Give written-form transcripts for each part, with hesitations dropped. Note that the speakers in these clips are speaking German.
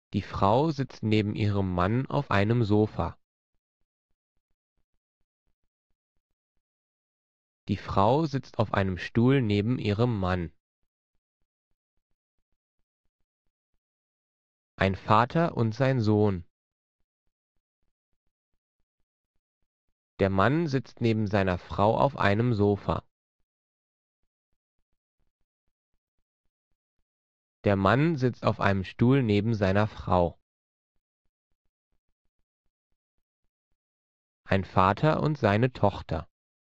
Die Frau sitzt neben ihrem Mann auf einem Sofa. Die Frau sitzt auf einem Stuhl neben ihrem Mann. Ein Vater und sein Sohn. Der Mann sitzt neben seiner Frau auf einem Sofa. Der Mann sitzt auf einem Stuhl neben seiner Frau. Ein Vater und seine Tochter.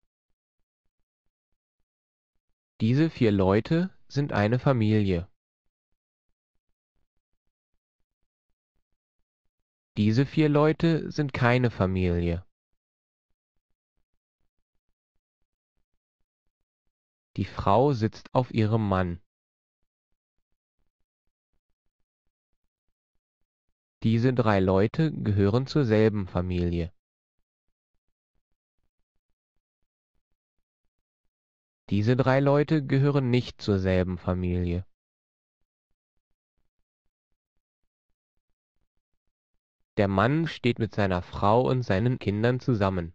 Diese 4 Leute sind eine Familie. Diese 4 Leute sind keine Familie. Die Frau sitzt auf ihrem Mann. Diese 3 Leute gehören zur selben Familie. Diese 3 Leute gehören nicht zur selben Familie. Der Mann steht mit seiner Frau und seinen Kindern zusammen.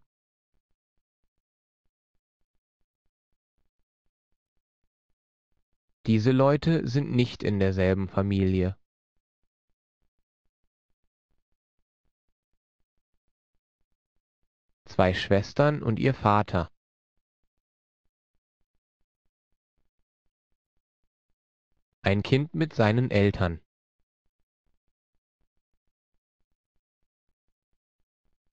Diese Leute sind nicht in derselben Familie. Zwei Schwestern und ihr Vater. Ein Kind mit seinen Eltern.